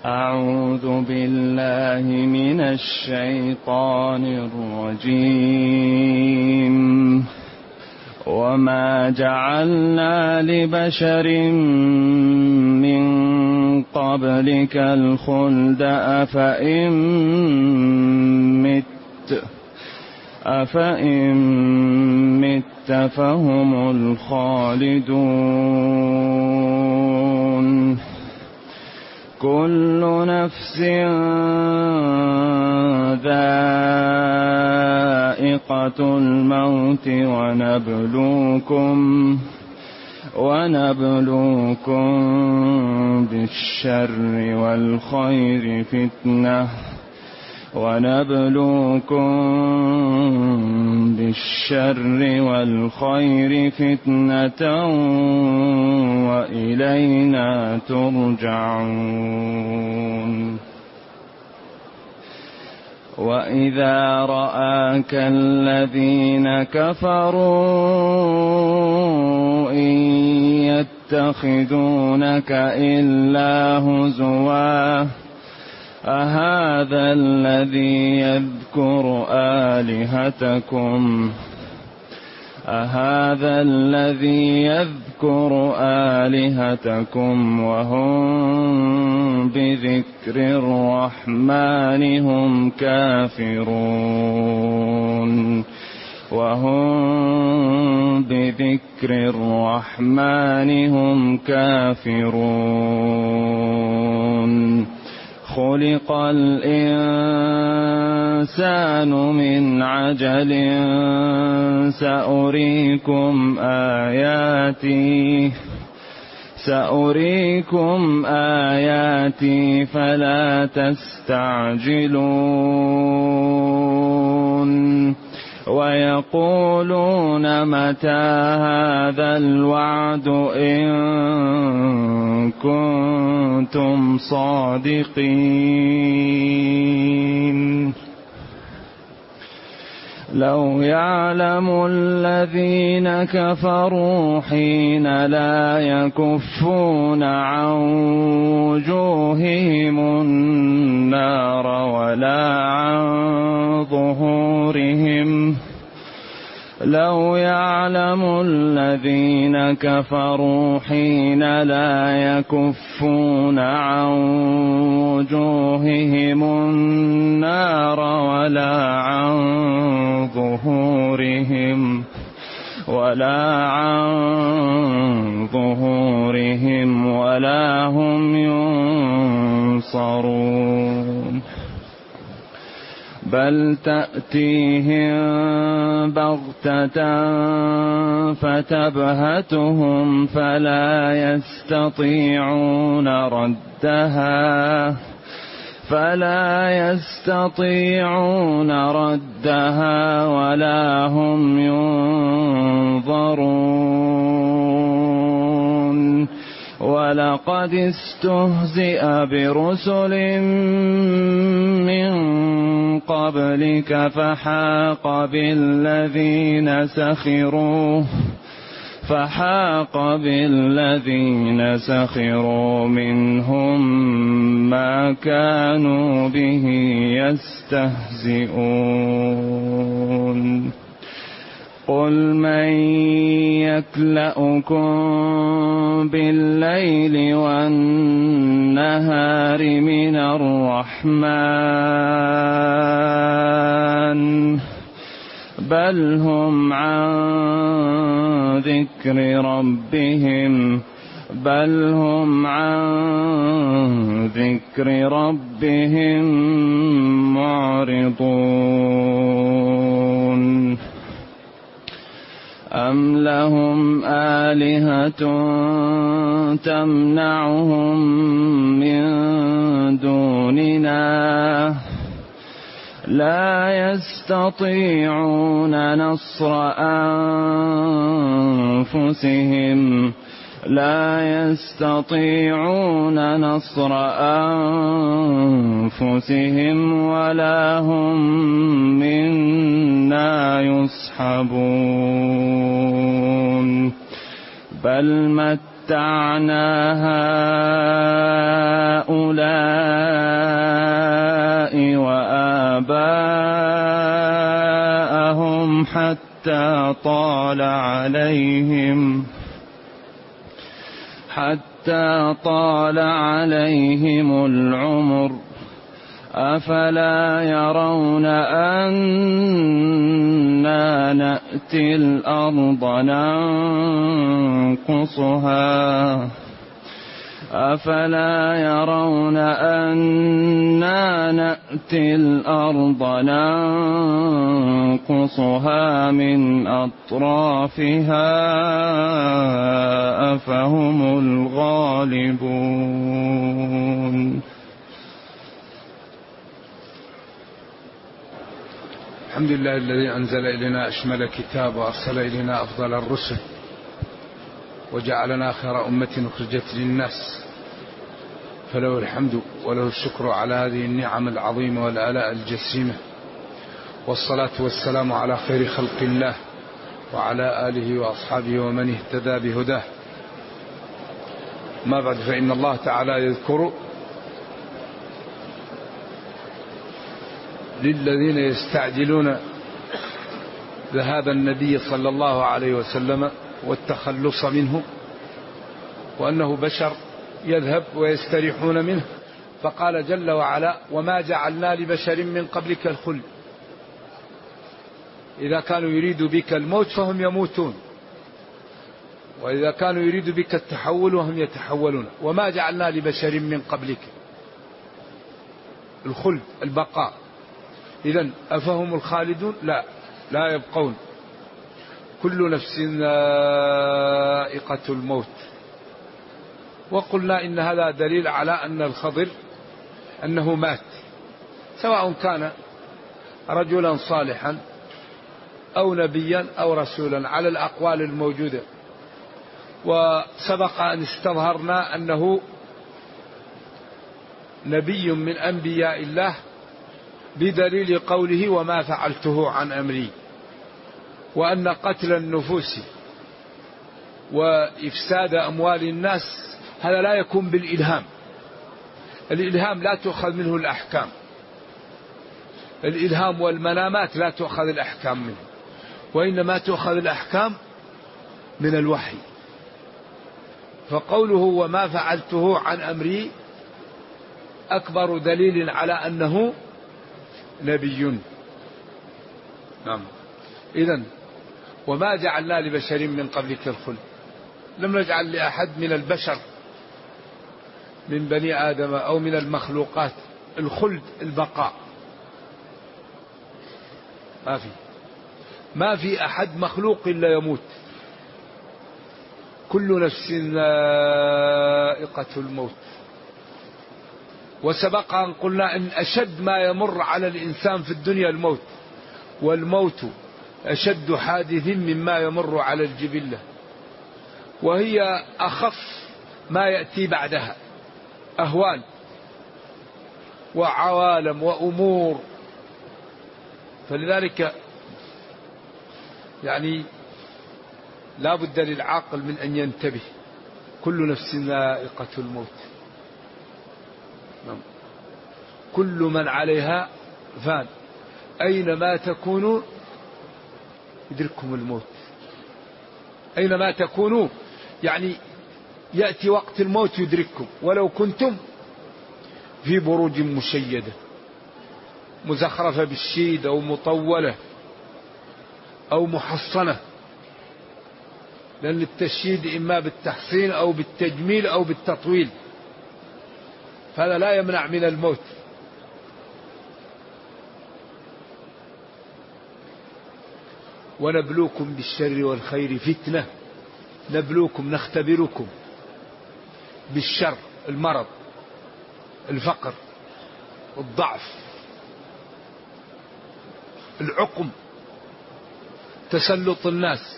أعوذ بالله من الشيطان الرجيم. وما جعلنا لبشر من قبلك الخلد أفإن مت فهم الخالدون. كل نفس ذائقة الموت ونبلوكم بالشر والخير فتنة وإلينا ترجعون. وإذا رآك الذين كفروا إن يتخذونك إلا هزوا أهذا الذي يذكر آلهتكم وهم بذكر الرحمن هم كافرون. خلق الإنسان من عجل سأريكم آياتي فلا تستعجلون. ويقولون متى هذا الوعد إن كنتم صادقين. لو يعلم الذين كفروا حين لا يكفون عن وجوههم النار ولا عن ظهورهم لو يعلم الذين كفروا حين لا يكفون عن وجوههم النار ولا عن ظهورهم ولا هم ينصرون. بل تأتيهم بغتة فتبهتهم فلا يستطيعون ردها ولا هم ينظرون. ولقد استهزئ برسل من قبلك فحاق بالذين سخروا منهم ما كانوا به يستهزئون. قل من يكلؤكم بالليل والنهار من الرحمن بل هم عن ذكر ربهم معرضون. أم لهم آلهة تمنعهم من دوننا لا يستطيعون نصر أنفسهم ولا هم منا يصحبون. بل متعنا هؤلاء طال عليهم العمر أفلا يرون أنا نأتي الأرض ننقصها من أطرافها أفهم الغالبون. الحمد لله الذي أنزل إلينا أشمل كتاب وأرسل إلينا أفضل الرسل وجعلنا خير أمة أخرجت للناس، فله الحمد وله الشكر على هذه النعم العظيمة والآلاء الجسيمة، والصلاة والسلام على خير خلق الله وعلى آله وأصحابه ومن اهتدى بهداه. ما بعد، فإن الله تعالى يذكر للذين يستعجلون ذهاب النبي صلى الله عليه وسلم والتخلص منه، وأنه بشر يذهب ويستريحون منه، فقال جل وعلا: وما جعلنا لبشر من قبلك الخلد. إذا كانوا يريدوا بك الموت فهم يموتون، وإذا كانوا يريدوا بك التحول وهم يتحولون. وما جعلنا لبشر من قبلك الخلد، البقاء. إذن أفهم الخالدون؟ لا يبقون. كل نفس ذائقة الموت. وقلنا إن هذا دليل على أن الخضر أنه مات، سواء كان رجلا صالحا أو نبيا أو رسولا، على الأقوال الموجودة. وسبق أن استظهرنا أنه نبي من أنبياء الله بدليل قوله: وما فعلته عن أمري. وأن قتل النفوس وإفساد أموال الناس هذا لا يكون بالإلهام. الإلهام لا تؤخذ منه الأحكام، الإلهام والمنامات لا تؤخذ الأحكام منه، وإنما تؤخذ الأحكام من الوحي. فقوله وما فعلته عن أمري أكبر دليل على أنه نبي. نعم. إذن وما جعلنا لبشر من قبلك الخلد، لم نجعل لأحد من البشر من بني آدم أو من المخلوقات الخلد، البقاء. ما في أحد مخلوق إلا يموت. كل نفس ذائقة الموت. وسبق أن قلنا أن أشد ما يمر على الإنسان في الدنيا الموت، والموت أشد حادث مما يمر على الجبلة، وهي أخف ما يأتي بعدها، أهوال وعوالم وأمور. فلذلك يعني لا بد للعاقل من أن ينتبه. كل نفس ذائقة الموت. كل من عليها فان، أينما تكونوا يدرككم الموت. أينما تكونوا يعني يأتي وقت الموت يدرككم، ولو كنتم في بروج مشيدة مزخرفة بالشيد أو مطولة أو محصنة، لأن التشييد إما بالتحصين أو بالتجميل أو بالتطويل، فهذا لا يمنع من الموت. ونبلوكم بالشر والخير فتنة. نبلوكم، نختبركم بالشر، المرض، الفقر، الضعف، العقم، تسلط الناس،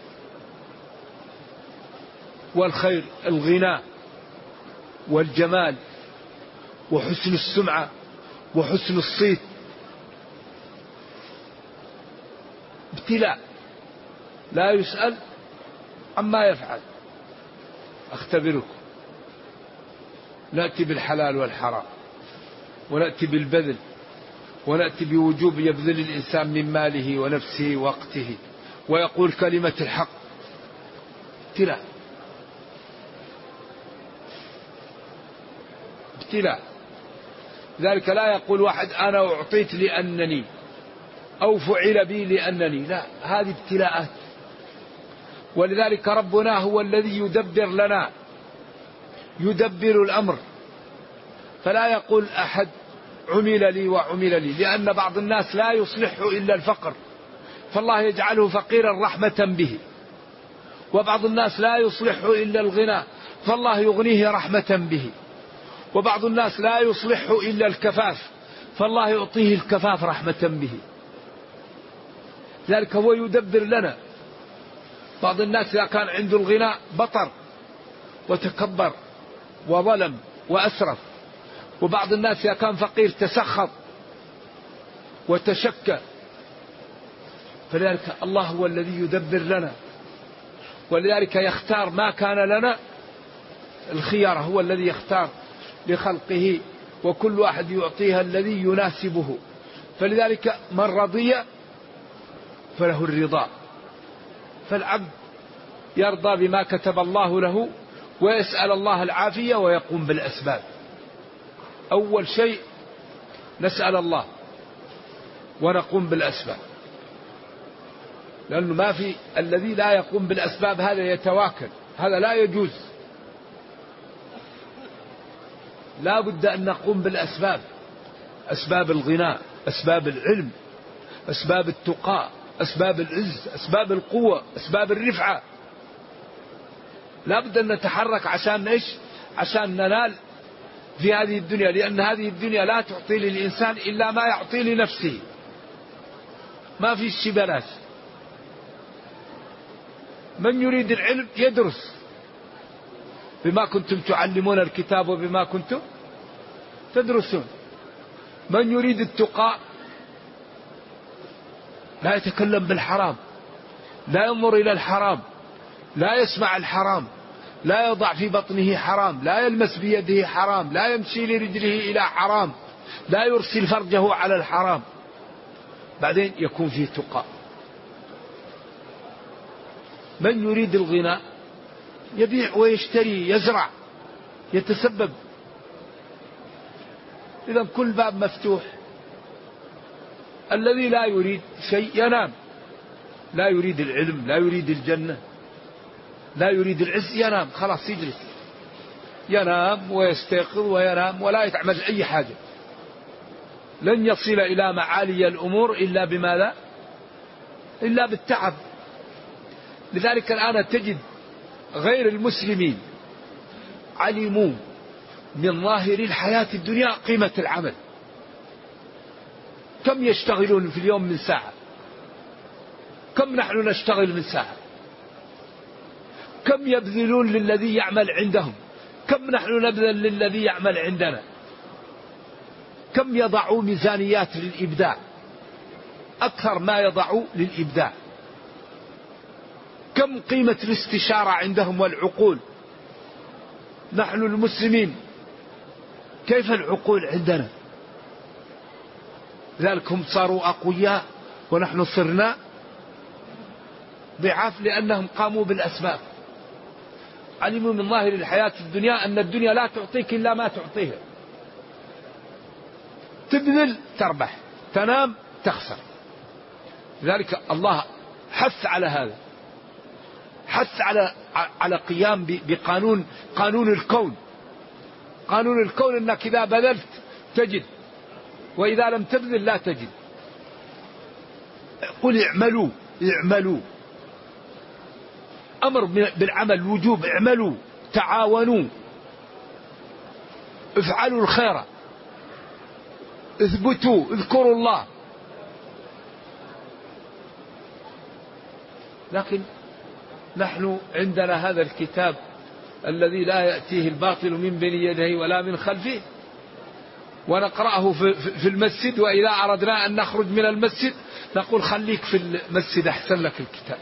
والخير، الغنى والجمال وحسن السمعة وحسن الصيت. ابتلاء لا يسأل عما يفعل. اختبركم. نأتي بالحلال والحرام، ونأتي بالبذل، ونأتي بوجوب يبذل الإنسان من ماله ونفسه ووقته ويقول كلمة الحق. ابتلاء ابتلاء. ذلك لا يقول واحد أنا أعطيت لأنني أو فعل بي لأنني، لا، هذه ابتلاءات. ولذلك ربنا هو الذي يدبر لنا، يدبر الأمر. فلا يقول أحد عمل لي وعمل لي، لأن بعض الناس لا يصلحه إلا الفقر، فالله يجعله فقيرا رحمة به. وبعض الناس لا يصلحه إلا الغنى، فالله يغنيه رحمة به. وبعض الناس لا يصلحه إلا الكفاف، فالله يعطيه الكفاف رحمة به. ذلك هو يدبر لنا. بعض الناس إذا كان عنده الغنى بطر وتكبر وظلم وأسرف، وبعض الناس إذا كان فقير تسخط وتشكى. فلذلك الله هو الذي يدبر لنا، ولذلك يختار ما كان لنا الخيار، هو الذي يختار لخلقه، وكل واحد يعطيها الذي يناسبه. فلذلك من رضي فله الرضا. فالعبد يرضى بما كتب الله له ويسأل الله العافية ويقوم بالأسباب. أول شيء نسأل الله ونقوم بالأسباب، لأنه ما في الذي لا يقوم بالأسباب هذا يتواكل، هذا لا يجوز. لا بد أن نقوم بالأسباب، أسباب الغناء، أسباب العلم، أسباب التقى، أسباب العز، أسباب القوة، أسباب الرفعة. لا بد أن نتحرك عشان إيش؟ عشان ننال في هذه الدنيا، لأن هذه الدنيا لا تعطي للإنسان إلا ما يعطي لنفسه، ما في الشبلات. من يريد العلم يدرس بما كنتم تعلمون الكتاب وبما كنتم تدرسون. من يريد التقى لا يتكلم بالحرام، لا ينظر إلى الحرام، لا يسمع الحرام، لا يضع في بطنه حرام، لا يلمس بيده حرام، لا يمشي لرجله إلى حرام، لا يرسل فرجه على الحرام. بعدين يكون فيه تقى. من يريد الغنى يبيع ويشتري، يزرع، يتسبب. إذا كل باب مفتوح. الذي لا يريد شيء ينام، لا يريد العلم، لا يريد الجنة، لا يريد العز، ينام، خلاص يجلس، ينام ويستيقظ وينام ولا يتعمل أي حاجة. لن يصل إلى معالي الأمور إلا بماذا؟ إلا بالتعب. لذلك الآن تجد غير المسلمين علموا من ظاهر الحياة الدنيا قيمة العمل. كم يشتغلون في اليوم من ساعة؟ كم نحن نشتغل من ساعة؟ كم يبذلون للذي يعمل عندهم؟ كم نحن نبذل للذي يعمل عندنا؟ كم يضعوا ميزانيات للإبداع؟ أكثر ما يضعوا للإبداع. كم قيمة الاستشارة عندهم والعقول؟ نحن المسلمين كيف العقول عندنا؟ لذلك هم صاروا أقوياء ونحن صرنا ضعاف، لأنهم قاموا بالأسباب. علموا من ظاهر الحياة الدنيا أن الدنيا لا تعطيك إلا ما تعطيها. تبذل تربح، تنام تخسر. لذلك الله حث على هذا، حث على قيام قانون الكون. قانون الكون أنك إذا بذلت تجد، وإذا لم تبذل لا تجد. قل اعملوا، اعملوا، أمر بالعمل، وجوب، اعملوا، تعاونوا، افعلوا الخير، اثبتوا، اذكروا الله. لكن نحن عندنا هذا الكتاب الذي لا يأتيه الباطل من بين يديه ولا من خلفه، ونقرأه في المسجد، وإذا أردنا أن نخرج من المسجد نقول خليك في المسجد أحسن لك الكتاب.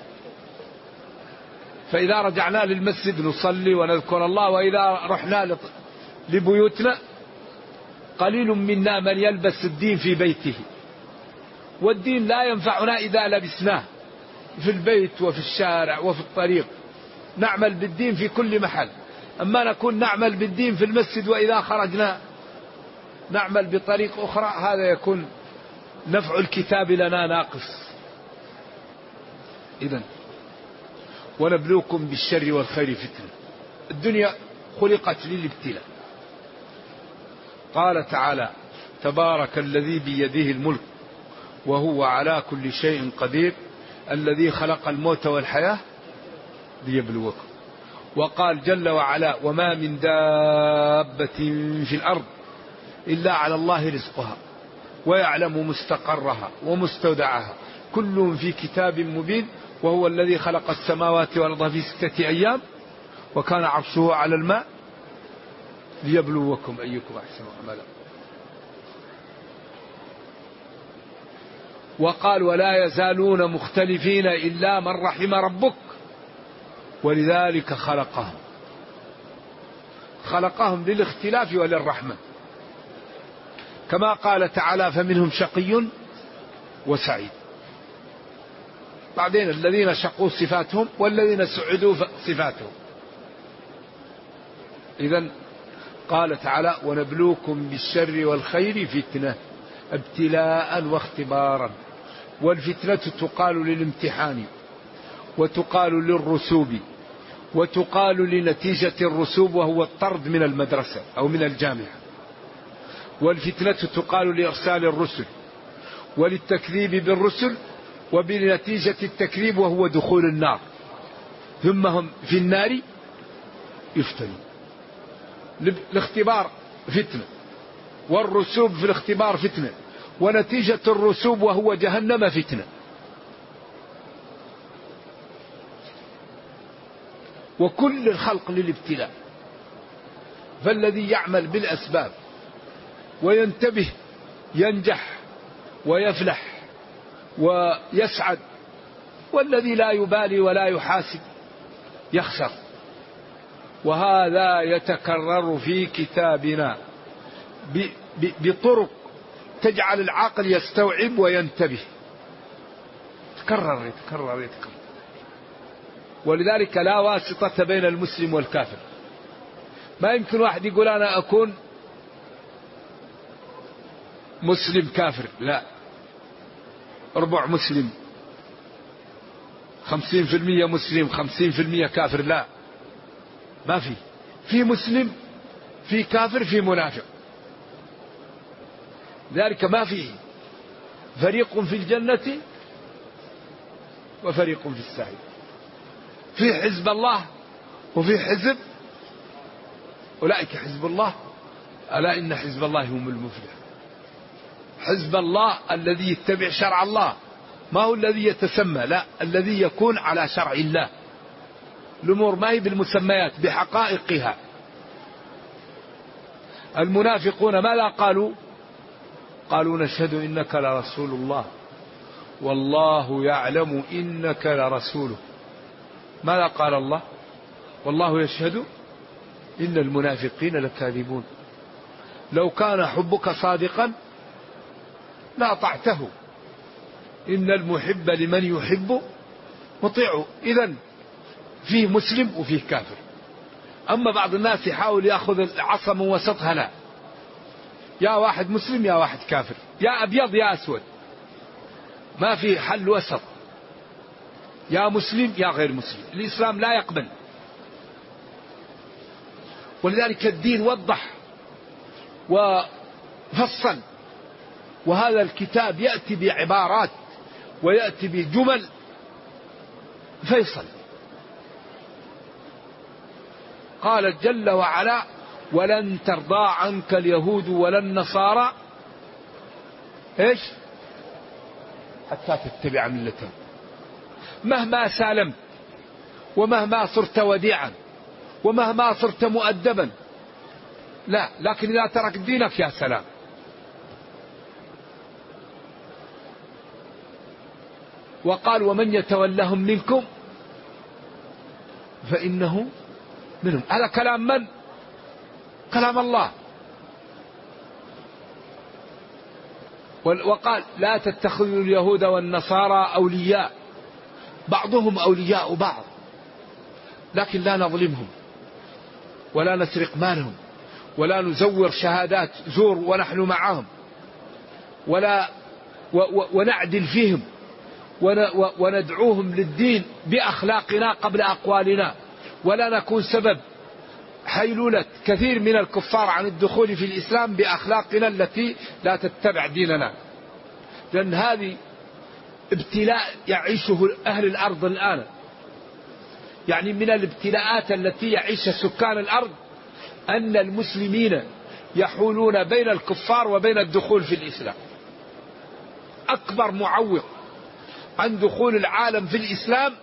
فإذا رجعنا للمسجد نصلي ونذكر الله، وإذا رحنا لبيوتنا قليل منا من يلبس الدين في بيته، والدين لا ينفعنا إذا لبسناه، في البيت وفي الشارع وفي الطريق، نعمل بالدين في كل محل. أما نكون نعمل بالدين في المسجد وإذا خرجنا نعمل بطريق أخرى، هذا يكون نفع الكتاب لنا ناقص. إذن ونبلوكم بالشر والخير فتنة. الدنيا خلقت للابتلاء. قال تعالى: تبارك الذي بيده الملك وهو على كل شيء قدير الذي خلق الموت والحياة ليبلوكم. وقال جل وعلا: وما من دابة في الأرض إلا على الله رزقها ويعلم مستقرها ومستودعها كل في كتاب مبين وهو الذي خلق السماوات والأرض في 6 أيام وكان عرشه على الماء ليبلوكم أيكم أحسن عملا. وقال: ولا يزالون مختلفين إلا من رحم ربك ولذلك خلقهم للاختلاف وللرحمة، كما قال تعالى: فمنهم شقي وسعيد. بعدين الذين شقوا صفاتهم والذين سعدوا صفاتهم. إذن قال تعالى: ونبلوكم بالشر والخير فتنة ابتلاء واختبارا. والفتنة تقال للامتحان وتقال للرسوب وتقال لنتيجة الرسوب وهو الطرد من المدرسة أو من الجامعة. والفتنة تقال لإرسال الرسل وللتكذيب بالرسل وبنتيجة التكذيب وهو دخول النار، ثم هم في النار يفتنون. الاختبار فتنة، والرسوب في الاختبار فتنة، ونتيجة الرسوب وهو جهنم فتنة. وكل الخلق للابتلاء، فالذي يعمل بالأسباب وينتبه ينجح ويفلح ويسعد، والذي لا يبالي ولا يحاسب يخسر. وهذا يتكرر في كتابنا بطرق تجعل العقل يستوعب وينتبه. يتكرر. ولذلك لا واسطة بين المسلم والكافر. ما يمكن واحد يقول أنا أكون مسلم كافر، لا، ربع مسلم، 50% مسلم 50% كافر، لا، ما في مسلم في كافر في منافق. ذلك ما فيه فريق في الجنة وفريق في السعير. في حزب الله وفي حزب أولئك حزب الله ألا إن حزب الله هم المفلح. حزب الله الذي يتبع شرع الله، ما هو الذي يتسمى، لا، الذي يكون على شرع الله. الأمور ما هي بالمسميات، بحقائقها. المنافقون ماذا قالوا نشهد إنك لرسول الله والله يعلم إنك لرسوله. ماذا قال الله؟ والله يشهد إن المنافقين لكاذبون. لو كان حبك صادقا لأطعته، إن المحب لمن يحب مطيعه. إذن فيه مسلم وفيه كافر. أما بعض الناس يحاول يأخذ العصا من وسطها، لا، يا واحد مسلم يا واحد كافر، يا أبيض يا أسود، ما في حل وسط، يا مسلم يا غير مسلم. الإسلام لا يقبل. ولذلك الدين وضح وفصل، وهذا الكتاب يأتي بعبارات ويأتي بجمل فيصل. قال جل وعلا: ولن ترضى عنك اليهود ولا النصارى ايش حتى تتبع ملتهم. مهما سالمت ومهما صرت وديعا ومهما صرت مؤدبا، لا، لكن إذا ترك دينك يا سلام. وقال: ومن يتولهم منكم فإنه منهم. هذا كلام من؟ كلام الله. وقال: لا تتخذوا اليهود والنصارى أولياء بعضهم أولياء بعض، لكن لا نظلمهم ولا نسرق مالهم ولا نزور شهادات زور ونحن معهم، ولا ونعدل فيهم وندعوهم للدين بأخلاقنا قبل أقوالنا، ولا نكون سبب حيلولة كثير من الكفار عن الدخول في الإسلام بأخلاقنا التي لا تتبع ديننا. لأن هذه ابتلاء يعيشه أهل الأرض الآن، يعني من الابتلاءات التي يعيش سكان الأرض أن المسلمين يحولون بين الكفار وبين الدخول في الإسلام. أكبر معوق عن دخول العالم في الإسلام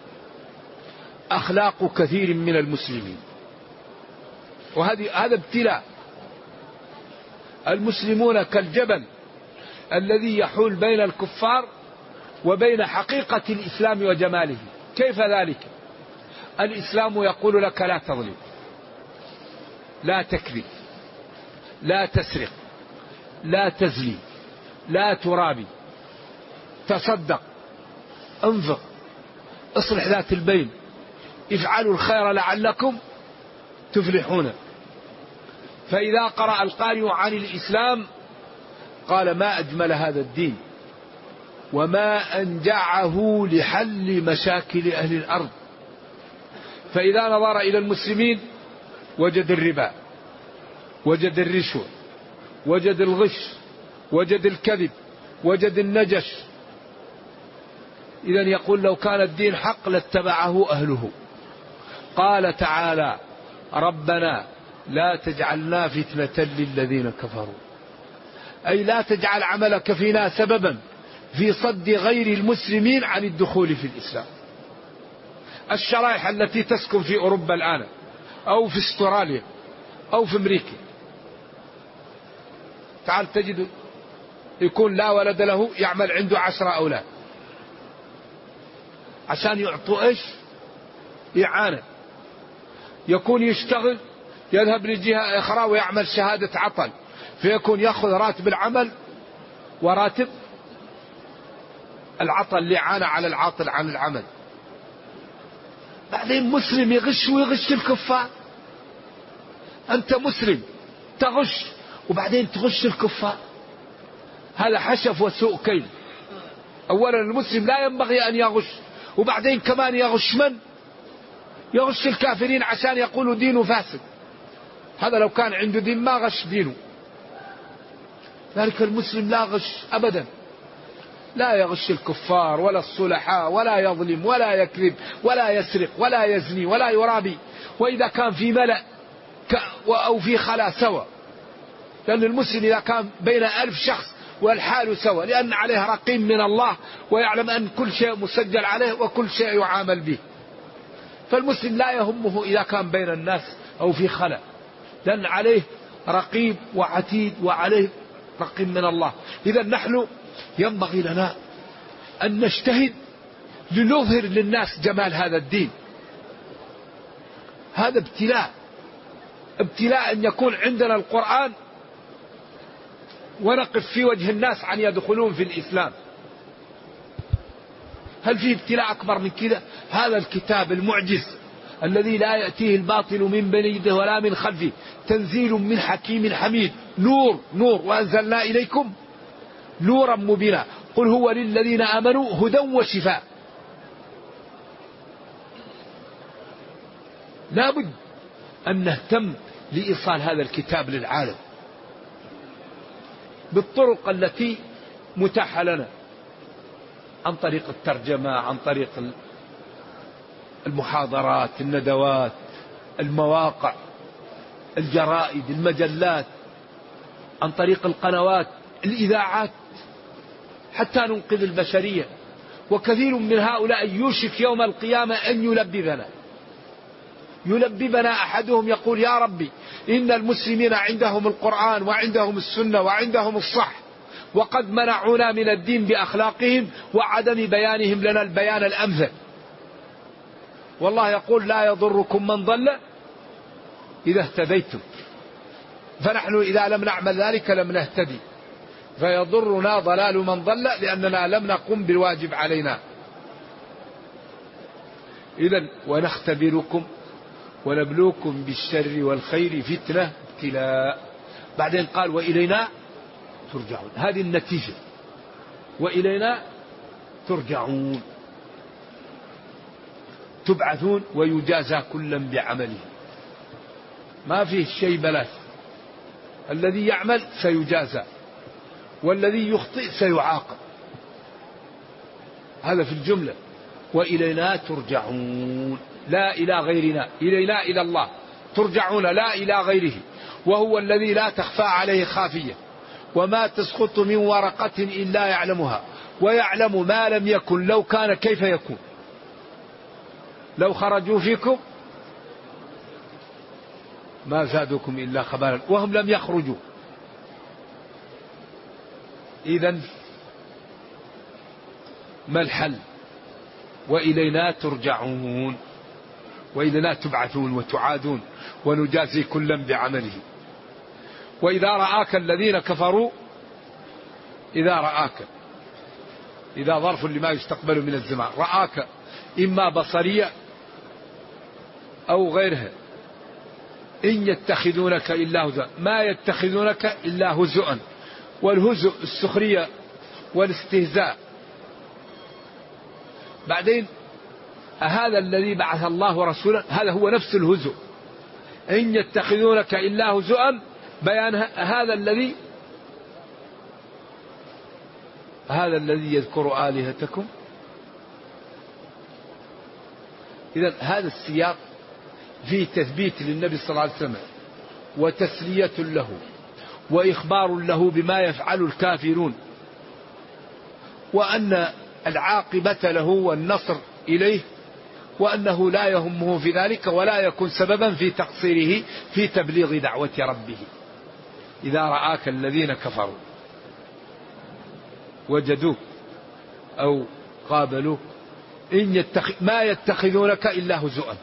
أخلاق كثير من المسلمين، هذا ابتلاء. المسلمون كالجبل الذي يحول بين الكفار وبين حقيقة الإسلام وجماله. كيف ذلك؟ الإسلام يقول لك لا تظلم، لا تكذب، لا تسرق، لا تزني، لا ترابي، تصدق، انفق، اصلح ذات البين، افعلوا الخير لعلكم تفلحون. فإذا قرأ القارئ عن الإسلام قال ما أجمل هذا الدين وما أنجعه لحل مشاكل أهل الأرض. فإذا نظر إلى المسلمين وجد الربا، وجد الرشوة، وجد الغش، وجد الكذب، وجد النجش. إذن يقول لو كان الدين حق لاتبعه أهله. قال تعالى ربنا لا تجعلنا فتنة للذين كفروا، أي لا تجعل عملك فينا سببا في صد غير المسلمين عن الدخول في الإسلام. الشرائح التي تسكن في أوروبا الآن أو في استراليا أو في أمريكا، تعال تجد يكون لا ولد له يعمل عنده 10 أولاد عشان يعطوا إيش؟ إعانة. يكون يشتغل يذهب لجهة أخرى ويعمل شهادة عطل، فيكون يأخذ راتب العمل وراتب العطل لإعانة على العاطل عن العمل. بعدين مسلم يغش ويغش الكفار. أنت مسلم تغش وبعدين تغش الكفار، هذا حشف وسوء كيل. أولا المسلم لا ينبغي أن يغش، وبعدين كمان يغش من؟ يغش الكافرين عشان يقولوا دينه فاسد. هذا لو كان عنده دين ما غش دينه. ذلك المسلم لا غش أبدا، لا يغش الكفار ولا الصلحاء ولا يظلم ولا يكذب ولا يسرق ولا يزني ولا يرابي. وإذا كان في ملأ أو في خلا سوى، لأن المسلم إذا كان بين 1000 شخص والحال سوى، لأن عليه رقيب من الله ويعلم أن كل شيء مسجل عليه وكل شيء يعامل به. فالمسلم لا يهمه إذا كان بين الناس أو في خلا، لأن عليه رقيب وعتيد وعليه رقيب من الله. إذا نحن ينبغي لنا أن نجتهد لنظهر للناس جمال هذا الدين. هذا ابتلاء أن يكون عندنا القرآن ونقف في وجه الناس عن يدخلون في الإسلام. هل في ابتلاء أكبر من كذا؟ هذا الكتاب المعجز الذي لا يأتيه الباطل من بين يده ولا من خلفه، تنزيل من حكيم حميد، نور وأنزلنا إليكم نورا مبينا، قل هو للذين آمنوا هدى وشفاء. لابد أن نهتم لإيصال هذا الكتاب للعالم بالطرق التي متاحة لنا، عن طريق الترجمة، عن طريق المحاضرات، الندوات، المواقع، الجرائد، المجلات، عن طريق القنوات، الإذاعات، حتى ننقذ البشرية. وكثير من هؤلاء يوشك يوم القيامة أن يلببنا أحدهم يقول يا ربي إن المسلمين عندهم القرآن وعندهم السنة وعندهم الصح، وقد منعونا من الدين بأخلاقهم وعدم بيانهم لنا البيان الأمثل. والله يقول لا يضركم من ضل إذا اهتديتم، فنحن إذا لم نعمل ذلك لم نهتدي، فيضرنا ضلال من ضل لأننا لم نقم بالواجب علينا. إذن ونختبركم ونبلوكم بالشر والخير فتنة ابتلاء. بعدين قال وإلينا ترجعون، هذه النتيجة، وإلينا ترجعون، تبعثون ويجازى كلا بعمله، ما فيه شيء بلاش، الذي يعمل سيجازى والذي يخطئ سيعاقب، هذا في الجملة. وإلينا ترجعون، لا إلى غيرنا، إلينا إلى الله، ترجعون لا إلى غيره، وهو الذي لا تخفى عليه خافية، وما تسقط من ورقة إلا يعلمها، ويعلم ما لم يكن لو كان كيف يكون، لو خرجوا فيكم ما زادوكم إلا خبالا وهم لم يخرجوا. إذن ما الحل؟ وإلينا ترجعون، وإلينا تبعثون وتعادون ونجازي كلا بعمله. وإذا رآك الذين كفروا، إذا رآك، إذا ظرف لما يستقبل من الزمان، رآك إما بصرية أو غيرها. إن يتخذونك إلا هزؤا، ما يتخذونك إلا هزؤا، والهزؤ السخرية والاستهزاء. بعدين هذا الذي بعث الله رسولا هذا هو نفس الهزؤ. إن يتخذونك إلا هزؤا، بيان هذا الذي يذكر آلهتكم. إذن هذا السياق فيه تثبيت للنبي صلى الله عليه وسلم وتسلية له وإخبار له بما يفعل الكافرون، وأن العاقبة له والنصر إليه، وأنه لا يهمه في ذلك ولا يكون سببا في تقصيره في تبليغ دعوة ربه. إذا رآك الذين كفروا وجدوك أو قابلوك ما يتخذونك إلا هزؤا.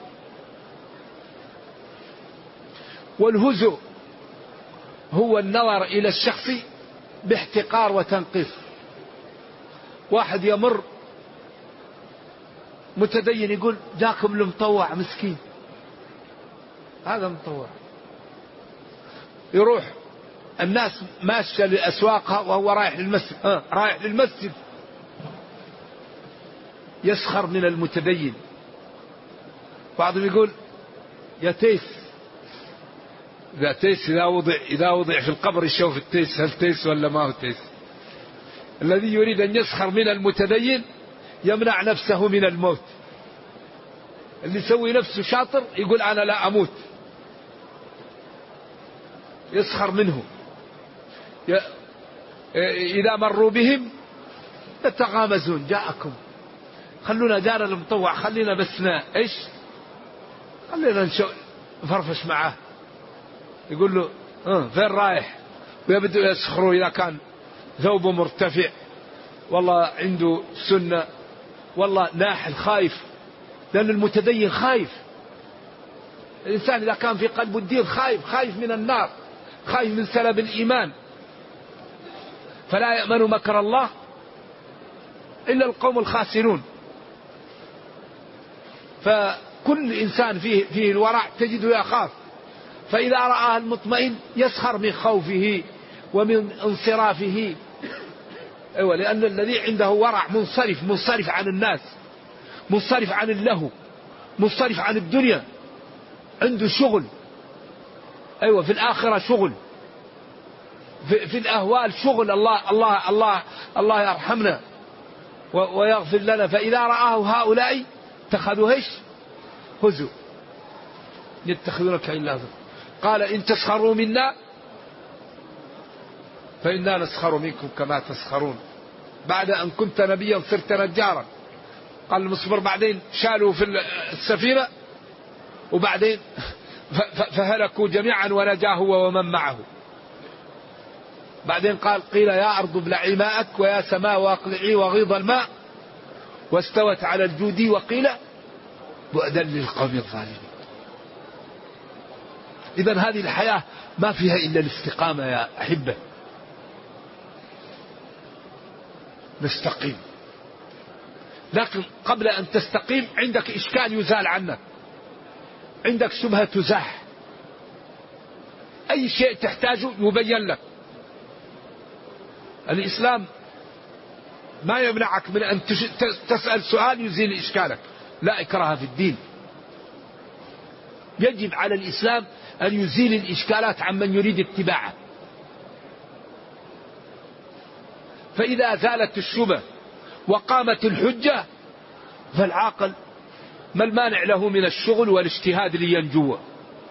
والهزؤ هو النظر إلى الشخص باحتقار وتنقيص. واحد يمر متدين يقول جاكم المطوع مسكين، هذا مطوع. يروح الناس ماشية لأسواقها وهو رايح للمسجد، رايح للمسجد، يسخر من المتدين. بعضهم يقول يا تيس، إذا تيس إذا وضع في القبر يشوف التيس هل تيس ولا ما هو تيس. الذي يريد أن يسخر من المتدين يمنع نفسه من الموت. اللي يسوي نفسه شاطر يقول أنا لا أموت، يسخر منه. إذا مروا بهم يتغامزون، جاءكم خلونا دار المطوع، خلينا بسنا إيش، خلينا نفرفش معه. يقول له فين رايح، ويبدأ يسخروا. إذا كان ثوبه مرتفع، والله عنده سنة، والله ناحل خايف، لأن المتدين خايف. الإنسان إذا كان في قلبه الدين خايف من النار، خايف من سلب الإيمان. فلا يأمن مكر الله إلا القوم الخاسرون. فكل إنسان فيه الورع تجده يخاف. فإذا رآه المطمئن يسخر من خوفه ومن انصرافه. أيوة، لأن الذي عنده ورع منصرف عن الناس، منصرف عن اللهو، منصرف عن الدنيا، عنده شغل. أيوة، في الآخرة شغل، في الأهوال شغل. الله يرحمنا ويغفر لنا. فإذا رآه هؤلاء اتخذوا هزوا، يتخذونك إلا هزوا. قال إن تسخروا منا فإنا نسخر منكم كما تسخرون. بعد أن كنت نبيا صرت نجارا. قال المصبر بعدين شالوا في السفينة، وبعدين فهلكوا جميعا ونجا هو ومن معه. بعدين قيل يا أرض ابلعي ماءك ويا سماء واقلعي وغيض الماء واستوت على الجود، وقيل بعدا للقوم الظالمين. إذن هذه الحياة ما فيها إلا الاستقامة يا أحبة. نستقيم لكن قبل أن تستقيم عندك إشكال يزال عنك، عندك شبهة تزاح، أي شيء تحتاجه يبين لك. الإسلام ما يمنعك من أن تسأل سؤال يزيل إشكالك، لا إكراه في الدين. يجب على الإسلام أن يزيل الإشكالات عمن يريد اتباعه. فإذا زالت الشبهة وقامت الحجة فالعاقل ما المانع له من الشغل والاجتهاد لينجوه.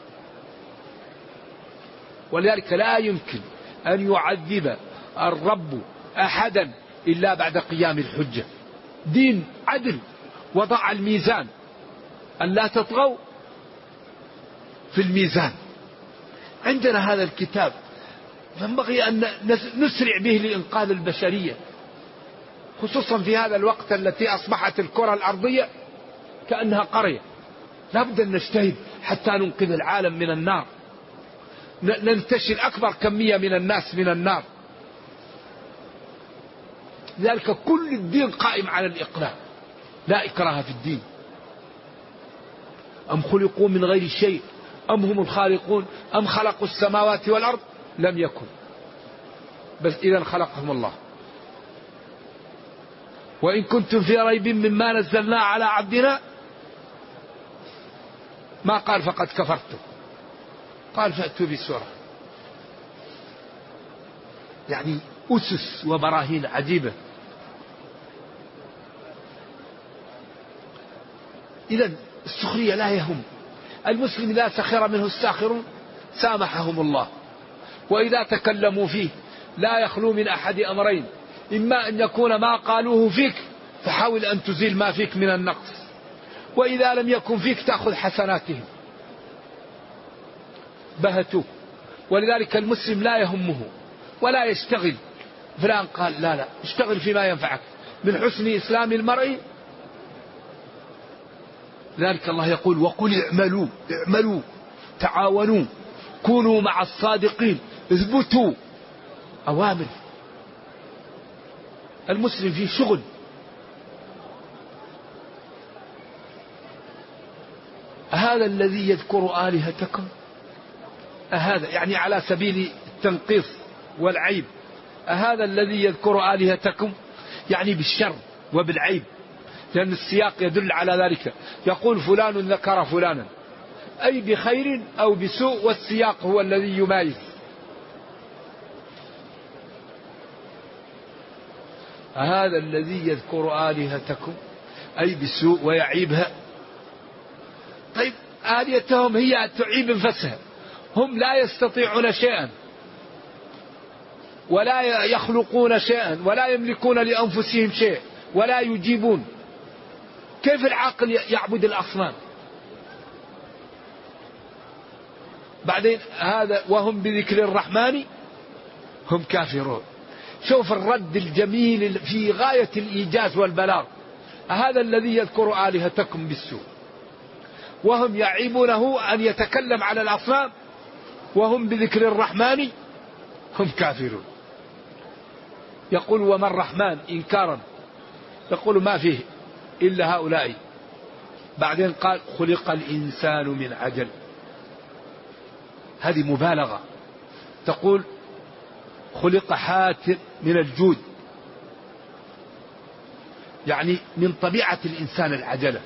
ولذلك لا يمكن أن يعذب الرب أحدا إلا بعد قيام الحجة. دين عدل، وضع الميزان أن لا تطغوا في الميزان. عندنا هذا الكتاب ينبغي أن نسرع به لإنقاذ البشرية، خصوصا في هذا الوقت التي أصبحت الكرة الأرضية كأنها قرية. لابد أن نجتهد حتى ننقذ العالم من النار، ننتشل أكبر كمية من الناس من النار. لذلك كل الدين قائم على الإقناع، لا إكراه في الدين. أم خلقوا من غير شيء أم هم الخالقون أم خلقوا السماوات والأرض لم يكن، بس إذا خلقهم الله. وإن كنتم في ريب مما نزلنا على عبدنا، ما قال فقد كفرتم، قال فأتوا بسورة. يعني أسس وبراهين عجيبة. إذا السخرية لا يهم المسلم. إذا سخر منه الساخرون سامحهم الله، وإذا تكلموا فيه لا يخلو من أحد أمرين: إما أن يكون ما قالوه فيك فحاول أن تزيل ما فيك من النقص، وإذا لم يكن فيك تأخذ حسناتهم، بهتوك. ولذلك المسلم لا يهمه ولا يشتغل. فلان قال لا اشتغل فيما ينفعك، من حسن إسلام المرء. لذلك الله يقول: وقل اعملوا تعاونوا كونوا مع الصادقين اثبتوا. أوامر. المسلم في شغل. هذا الذي يذكر آلهتكم، هذا يعني على سبيل التنقيص والعيب. هذا الذي يذكر آلهتكم يعني بالشر وبالعيب، لأن السياق يدل على ذلك. يقول فلان ذكر فلانا، أي بخير أو بسوء، والسياق هو الذي يمايز. هذا الذي يذكر آلهتكم أي بسوء ويعيبها. طيب آلهتهم هي تعيب انفسها، هم لا يستطيعون شيئا ولا يخلقون شيئا ولا يملكون لأنفسهم شيء ولا يجيبون. كيف العاقل يعبد الأصنام؟ بعدين هذا وهم بذكر الرحمن هم كافرون. شوف الرد الجميل في غاية الإيجاز والبلاغ. هذا الذي يذكر آلهتكم بالسوء وهم يعيبونه أن يتكلم على الأصنام، وهم بذكر الرحمن هم كافرون. يقول وما الرحمن إنكارا، يقول ما فيه إلا هؤلاء. بعدين قال خلق الإنسان من عجل، هذه مبالغة. تقول خلق حاتم من الجود، يعني من طبيعة الإنسان العجلة.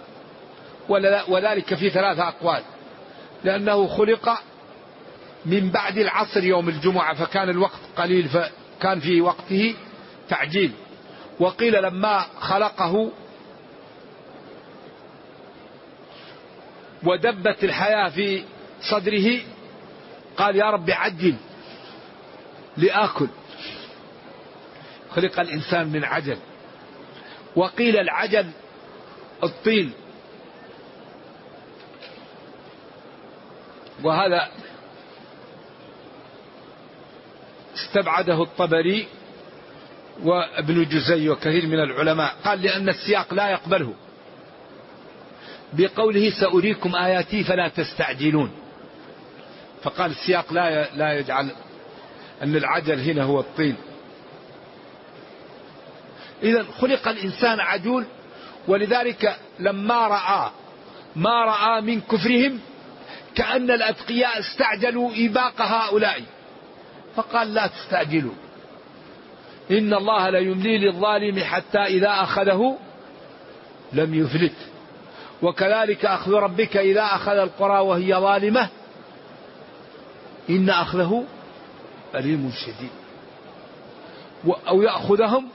وذلك في 3 أقوال: لأنه خلق من بعد العصر يوم الجمعة فكان الوقت قليل فكان في وقته تعجيل، وقيل لما خلقه ودبت الحياة في صدره قال يا رب عجل لآكل، خلق الإنسان من عجل. وقيل العجل الطين، وهذا استبعده الطبري وابن جزي وكثير من العلماء. قال لأن السياق لا يقبله بقوله سأريكم آياتي فلا تستعجلون، فقال السياق لا يجعل أن العجل هنا هو الطين. إذا خلق الإنسان عجول ولذلك لما رأى ما رأى من كفرهم كأن الأتقياء استعجلوا إباق هؤلاء، فقال لا تستعجلوا، إن الله لا يملي للظالم حتى إذا أخذه لم يفلت، وكذلك أخذ ربك إذا أخذ القرى وهي ظالمة إن أخذه أليم شديد، أو يأخذهم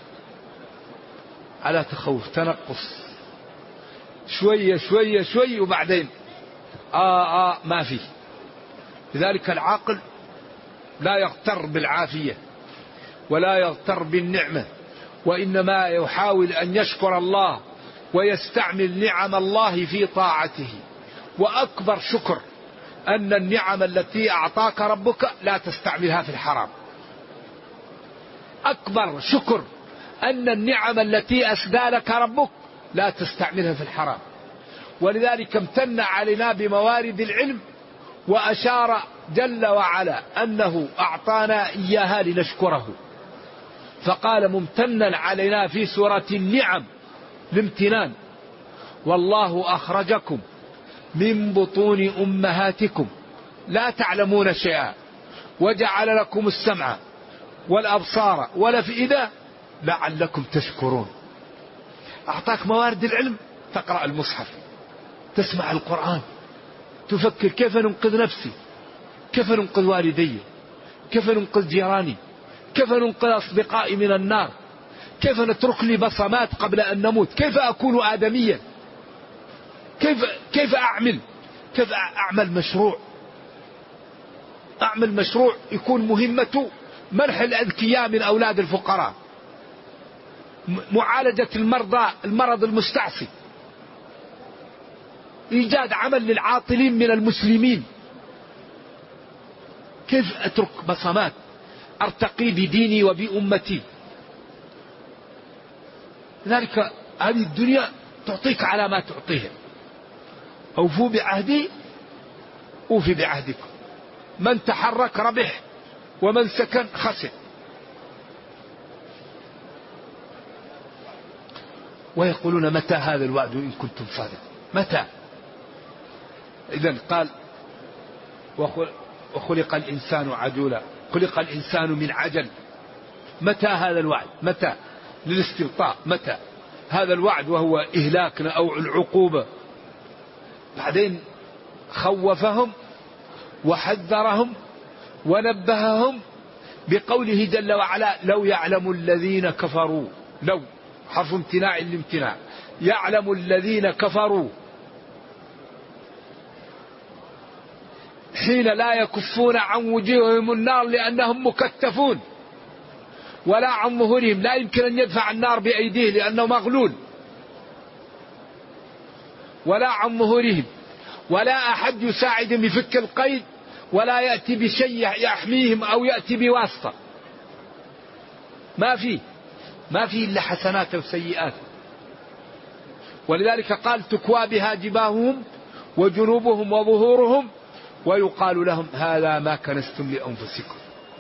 على تخوف تنقص، شوية شوية شوية وبعدين ما فيه. لذلك العاقل لا يغتر بالعافية ولا يغتر بالنعمة، وإنما يحاول أن يشكر الله ويستعمل نعم الله في طاعته. وأكبر شكر أن النعم التي أعطاك ربك لا تستعملها في الحرام. أكبر شكر أن النعم التي أسدى لك ربك لا تستعملها في الحرام. ولذلك امتن علينا بموارد العلم، وأشار جل وعلا أنه أعطانا إياها لنشكره، فقال ممتنا علينا في سورة النعم الامتنان: والله أخرجكم من بطون أمهاتكم لا تعلمون شيئا وجعل لكم السمع والأبصار والأفئدة لعلكم تشكرون. أعطاك موارد العلم، تقرأ المصحف، تسمع القرآن، تفكر كيف ننقذ نفسي، كيف ننقذ والدي، كيف ننقذ جيراني، كيف ننقذ أصدقائي من النار، كيف نترك لي بصمات قبل أن نموت، كيف أكون آدميا، كيف أعمل مشروع، أعمل مشروع يكون مهمته منح الأذكياء من أولاد الفقراء، معالجة المرض المستعصي، إيجاد عمل للعاطلين من المسلمين. كيف أترك بصمات أرتقي بديني وبأمتي. لذلك هذه الدنيا تعطيك على ما تعطيها. أوفوا بعهدي أوفي بعهدكم، من تحرك ربح ومن سكن خسر. ويقولون متى هذا الوعد إن كنتم صادقين، متى؟ إذن قال وخلق الإنسان عجولا، خلق الإنسان من عجل. متى هذا الوعد؟ متى؟ للاستبطاء، متى هذا الوعد وهو إهلاكنا أو العقوبة. بعدين خوفهم وحذرهم ونبههم بقوله جل وعلا: لو يعلم الذين كفروا، لو حرف امتناع الامتناع، يعلم الذين كفروا حين لا يكفون عن وجوههم النار لأنهم مكتفون، ولا عن ظهورهم، لا يمكن أن يدفع النار بأيديه لأنه مغلول، ولا عن ظهورهم، ولا أحد يساعدهم بفك القيد، ولا يأتي بشيء يحميهم أو يأتي بواسطة. ما في إلا حسنات وسيئات. ولذلك قال: تكوى بها جباههم وجنوبهم وظهورهم ويقال لهم هذا ما كنزتم لأنفسكم.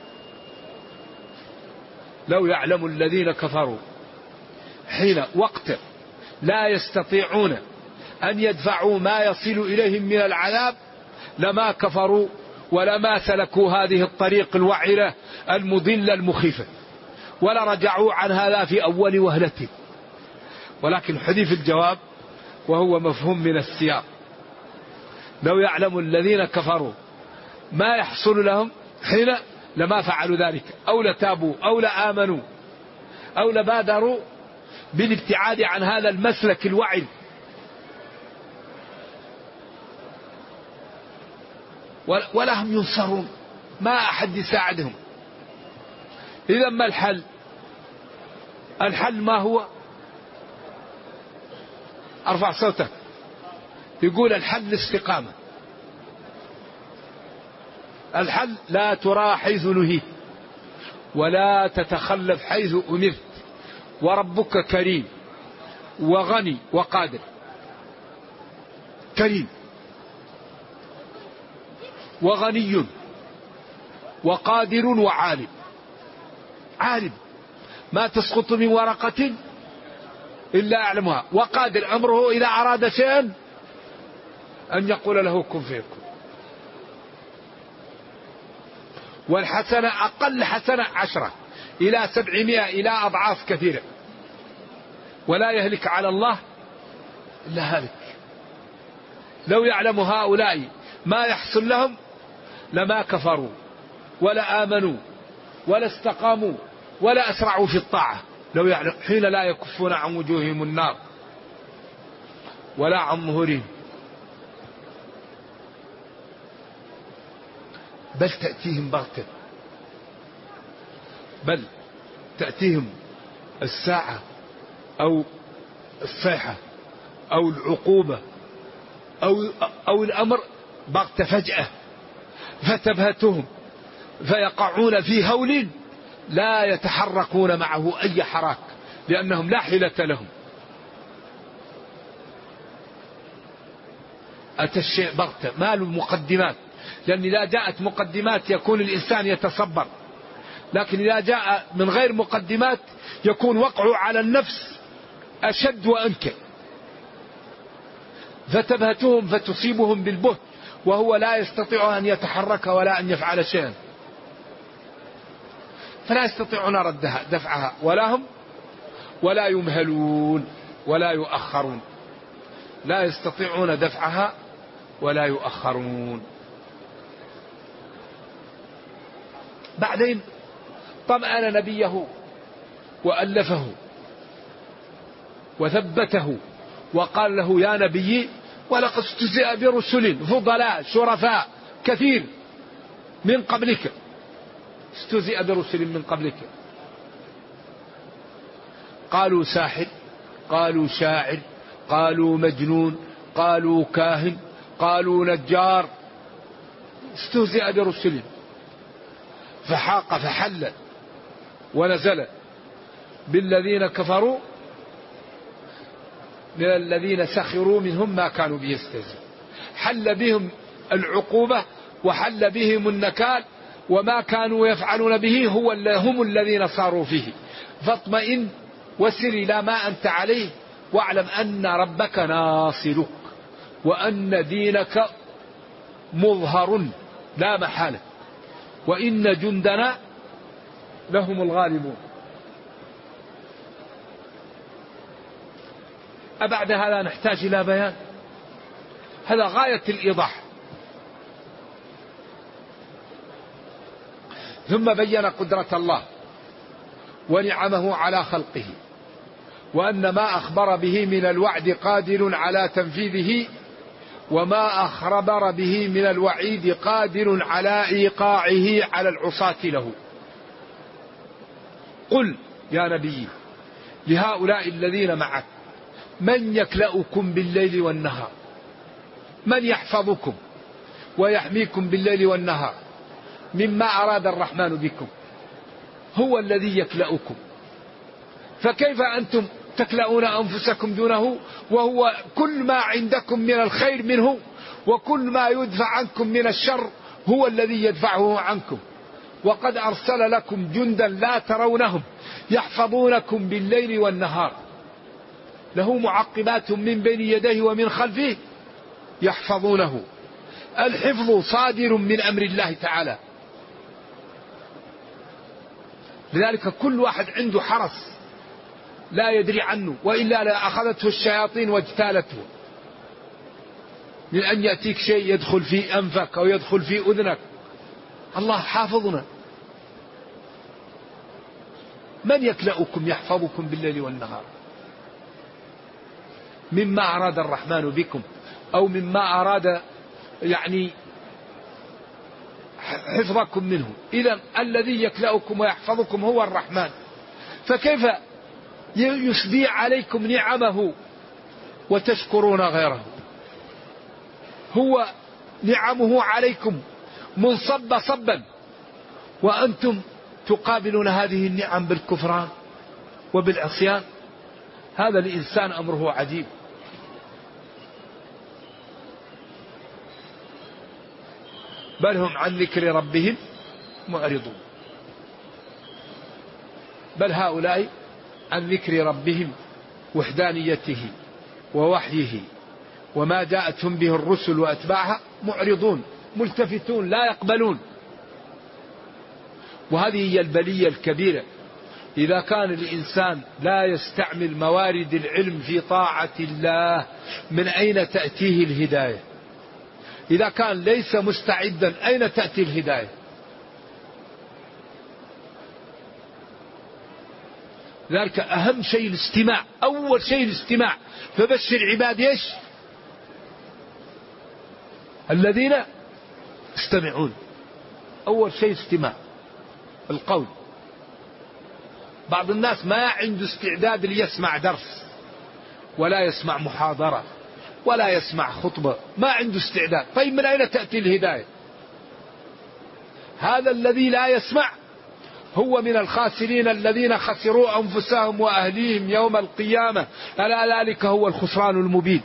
لو يعلم الذين كفروا حين وقت لا يستطيعون أن يدفعوا ما يصل إليهم من العذاب لما كفروا ولما سلكوا هذه الطريق الوعرة المضلة المخيفة، ولا رجعوا عن هذا في أول وهلة. ولكن حذف الجواب وهو مفهوم من السياق. لو يعلم الذين كفروا ما يحصل لهم حين لما فعلوا ذلك، أو لتابوا أو لآمنوا أو لبادروا بالابتعاد عن هذا المسلك الوعي. ولا هم ينصرون، ما أحد يساعدهم. إذا ما الحل؟ الحل ما هو؟ أرفع صوتك. يقول الحل الاستقامة. الحل لا ترى حيث نهيت ولا تتخلف حيث أمرت، وربك كريم وغني وقادر. كريم وغني وقادر وعالم. عالم، ما تسقط من ورقة إلا يعلمها، وقادر أمره إذا أراد شيئا أن يقول له كن فيكون. والحسنة أقل حسنة 10 إلى 700 إلى أضعاف كثيرة، ولا يهلك على الله إلا هالك. لو يعلم هؤلاء ما يحصل لهم لما كفروا ولا آمنوا ولا استقاموا ولا أسرعوا في الطاعة. لو يعلم حين لا يكفون عن وجوههم النار ولا عن ظهورهم، بل تأتيهم بغتة، بل تأتيهم الساعة أو الصيحة أو العقوبة أو الأمر بغتة فجأة، فتبهتهم فيقعون في هول لا يتحركون معه أي حراك، لأنهم لا حيلة لهم. أتى الشيء بغتة ما له مقدمات، لأن إذا جاءت مقدمات يكون الإنسان يتصبر، لكن إذا جاء من غير مقدمات يكون وقعه على النفس أشد وأنكى. فتبهتهم فتصيبهم بالبهت وهو لا يستطيع أن يتحرك ولا أن يفعل شيئا، فلا يستطيعون ردها دفعها، ولا يمهلون ولا يؤخرون، لا يستطيعون دفعها ولا يؤخرون. بعدين طمأن نبيه وألفه وثبته وقال له يا نبي ولقد استهزئ برسل فضلاء شرفاء كثير من قبلك، استهزئ برسل من قبلك، قالوا ساحر، قالوا شاعر، قالوا مجنون، قالوا كاهن، قالوا نجار، استهزئ برسل. فحاق فحل ونزل بالذين كفروا من الذين سخروا منهم ما كانوا بيستهزئون. حل بهم العقوبة وحل بهم النكال، وما كانوا يفعلون به هم الذين صاروا فيه. فاطمئن وسر إلى ما أنت عليه، واعلم أن ربك ناصرك وأن دينك مظهر لا محالة، وإن جندنا لهم الغالبون. أبعد هذا نحتاج إلى بيان؟ هذا غاية الإيضاح. ثم بين قدرة الله ونعمه على خلقه، وأن ما أخبر به من الوعد قادر على تنفيذه، وما أخبر به من الوعيد قادر على إيقاعه على العصاة له. قل يا نبي لهؤلاء الذين معك من يكلأكم بالليل والنهار، من يحفظكم ويحميكم بالليل والنهار مما أراد الرحمن بكم، هو الذي يكلأكم. فكيف أنتم تكلؤون أنفسكم دونه، وهو كل ما عندكم من الخير منه، وكل ما يدفع عنكم من الشر هو الذي يدفعه عنكم. وقد أرسل لكم جندا لا ترونهم يحفظونكم بالليل والنهار، له معقبات من بين يديه ومن خلفه يحفظونه. الحفظ صادر من أمر الله تعالى، لذلك كل واحد عنده حرس لا يدري عنه، وإلا لأخذته الشياطين واجتالته، من أن يأتيك شيء يدخل في أنفك أو يدخل في أذنك. الله حافظنا. من يكلأكم يحفظكم بالليل والنهار مما أراد الرحمن بكم، أو مما أراد يعني حفظكم منه. إذن الذي يكلأكم ويحفظكم هو الرحمن، فكيف يسدي عليكم نعمه وتشكرون غيره؟ هو نعمه عليكم منصب صبا، وأنتم تقابلون هذه النعم بالكفران وبالعصيان. هذا الإنسان أمره عجيب. بل هم عن ذكر ربهم معرضون. بل هؤلاء عن ذكر ربهم وحدانيته ووحيه وما جاءتهم به الرسل وأتباعها معرضون ملتفتون لا يقبلون. وهذه هي البلية الكبيرة. إذا كان الإنسان لا يستعمل موارد العلم في طاعة الله من أين تأتيه الهداية؟ إذا كان ليس مستعدا أين تأتي الهداية؟ ذلك أهم شيء الاستماع، أول شيء الاستماع. فبشر عبادي إيش؟ الذين يستمعون. أول شيء استماع القول. بعض الناس ما عنده استعداد ليسمع درس ولا يسمع محاضرة ولا يسمع خطبة، ما عنده استعداد. طيب من أين تأتي الهداية؟ هذا الذي لا يسمع هو من الخاسرين الذين خسروا أنفسهم وأهليهم يوم القيامة، ألا ذلك هو الخسران المبين.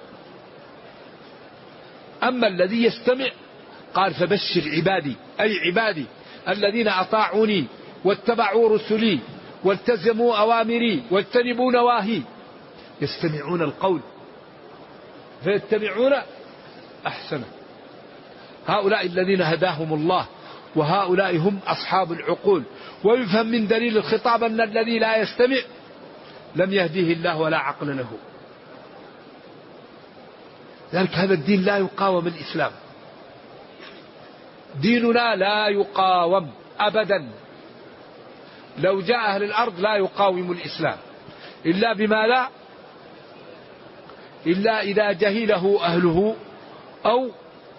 أما الذي يستمع قال فبشر عبادي، أي عبادي الذين أطاعوني واتبعوا رسلي والتزموا أوامري واجتنبوا نواهي، يستمعون القول فيتبعون أحسنه. هؤلاء الذين هداهم الله وهؤلاء هم أصحاب العقول. ويفهم من دليل الخطاب أن الذي لا يستمع لم يهديه الله ولا عقل له. ذلك هذا الدين لا يقاوم الإسلام، ديننا لا يقاوم أبدا. لو جاء أهل الأرض لا يقاوم الإسلام إلا بما لا، إلا إذا جهله أهله أو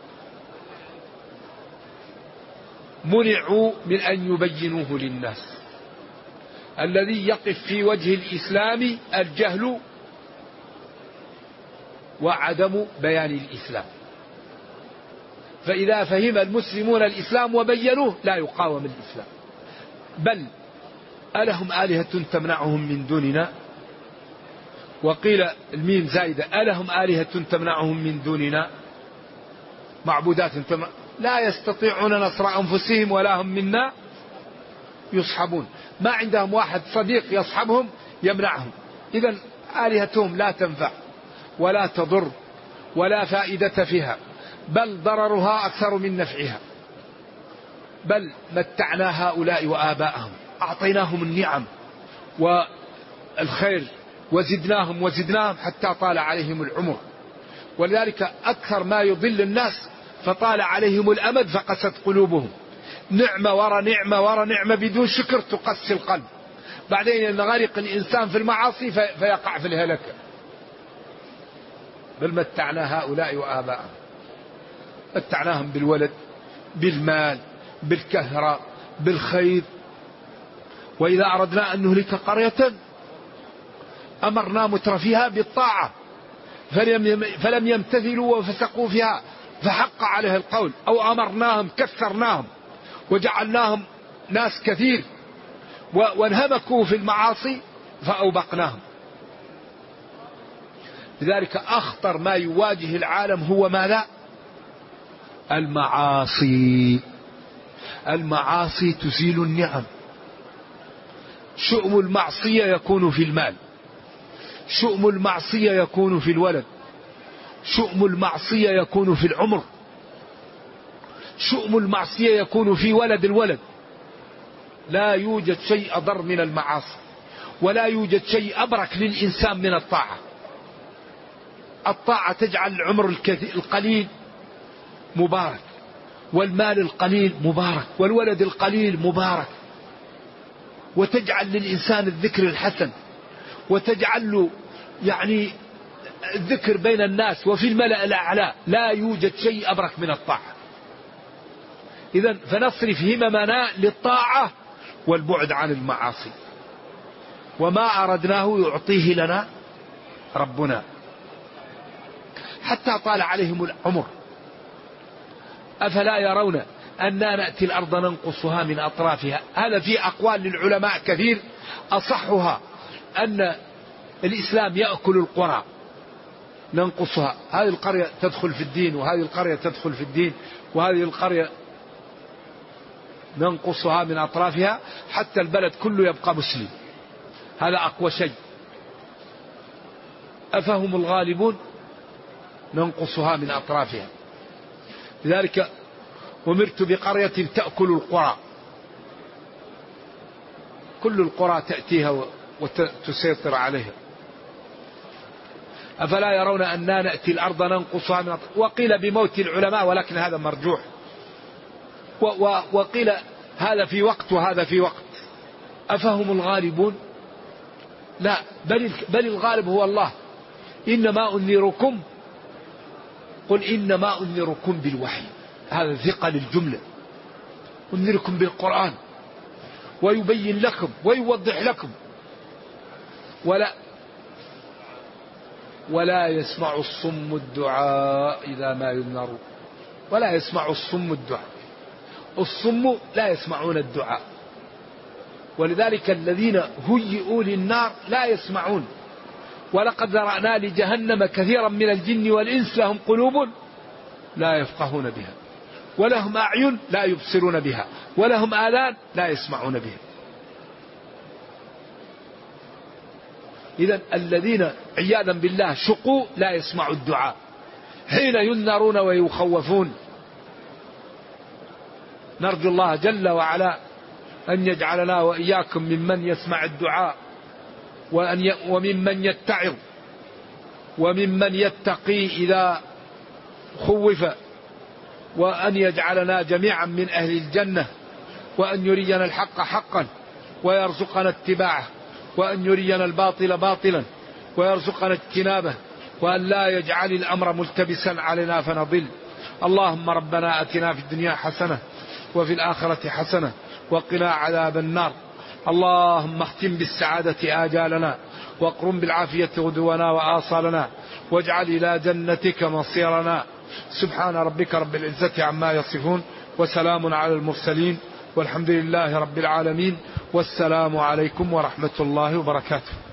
منعوا من أن يبينوه للناس. الذي يقف في وجه الإسلام الجهل وعدم بيان الإسلام. فإذا فهم المسلمون الإسلام وبينوه لا يقاوم الإسلام. بل ألهم آلهة تمنعهم من دوننا؟ وقيل الميم زائدة، ألهم آلهة تمنعهم من دوننا؟ معبودات لا يستطيعون نصر أنفسهم ولا هم منا يصحبون. ما عندهم واحد صديق يصحبهم يمنعهم. إذن آلهتهم لا تنفع ولا تضر ولا فائدة فيها، بل ضررها أكثر من نفعها. بل متعنا هؤلاء وآباءهم، أعطيناهم النعم والخير وزدناهم حتى طال عليهم العمر. ولذلك أكثر ما يضل الناس فطال عليهم الأمد فقست قلوبهم. نعمة ورا نعمة ورا نعمة بدون شكر تقسي القلب. بعدين ينغرق الإنسان في المعاصي فيقع في الهلكة. بل متعنا هؤلاء وآباءهم، متعناهم بالولد بالمال بالكثرة بالخير. وإذا أردنا أن نهلك قرية أمرنا مترفيها بالطاعة فلم يمتثلوا وفسقوا فيها فحق عليه القول، أو أمرناهم كثرناهم وجعلناهم ناس كثير وانهمكوا في المعاصي فأوبقناهم. لذلك أخطر ما يواجه العالم هو ماذا؟ المعاصي. المعاصي تزيل النعم. شؤم المعصية يكون في المال، شؤم المعصية يكون في الولد، شؤم المعصية يكون في العمر، شؤم المعصية يكون في ولد الولد. لا يوجد شيء أضر من المعاصي، ولا يوجد شيء أبرك للإنسان من الطاعة. الطاعة تجعل العمر القليل مبارك، والمال القليل مبارك، والولد القليل مبارك، وتجعل للإنسان الذكر الحسن، وتجعل له يعني الذكر بين الناس وفي الملأ الأعلى. لا يوجد شيء أبرك من الطاعة. إذن فنصرف هممنا للطاعة والبعد عن المعاصي. وما أردناه يعطيه لنا ربنا حتى طال عليهم العمر. أفلا يرون أننا نأتي الأرض ننقصها من أطرافها؟ هذا في أقوال للعلماء كثير، أصحها أن الإسلام يأكل القرى ننقصها. هذه القرية تدخل في الدين وهذه القرية تدخل في الدين وهذه القرية ننقصها من أطرافها حتى البلد كله يبقى مسلم. هذا أقوى شيء. أفهم الغالبون ننقصها من أطرافها. لذلك أمرت بقرية تأكل القرى، كل القرى تأتيها وتسيطر عليها. أفلا يرون أننا نأتي الأرض ننقصها من أطرافها. وقيل بموت العلماء ولكن هذا مرجوح، وقيل هذا في وقت وهذا في وقت. أفهم الغالبون؟ لا، بل الغالب هو الله. إنما أنذركم، قل إنما أنذركم بالوحي، هذا ثقة للجملة. أنذركم بالقرآن ويبين لكم ويوضح لكم. ولا يسمع الصم الدعاء إذا ما ينذرون. ولا يسمع الصم الدعاء، الصم لا يسمعون الدعاء. ولذلك الذين هيئوا للنار لا يسمعون. ولقد ذرأنا لجهنم كثيرا من الجن والإنس لهم قلوب لا يفقهون بها، ولهم أعين لا يبصرون بها، ولهم آذان لا يسمعون بها. إذن الذين عياذا بالله شقوا لا يسمعوا الدعاء حين ينذرون ويخوفون. نرجو الله جل وعلا أن يجعلنا وإياكم ممن يسمع الدعاء وممن يتعظ وممن يتقي إذا خوف، وأن يجعلنا جميعا من أهل الجنة، وأن يرينا الحق حقا ويرزقنا اتباعه، وأن يرينا الباطل باطلا ويرزقنا اجتنابه، وأن لا يجعل الأمر ملتبسا علينا فنضل. اللهم ربنا أتنا في الدنيا حسنة وفي الآخرة حسنة وقنا عذاب النار. اللهم اختم بالسعادة آجالنا، واقرم بالعافية غدونا وآصالنا، واجعل إلى جنتك مصيرنا. سبحان ربك رب العزة عما يصفون، وسلام على المرسلين، والحمد لله رب العالمين، والسلام عليكم ورحمة الله وبركاته.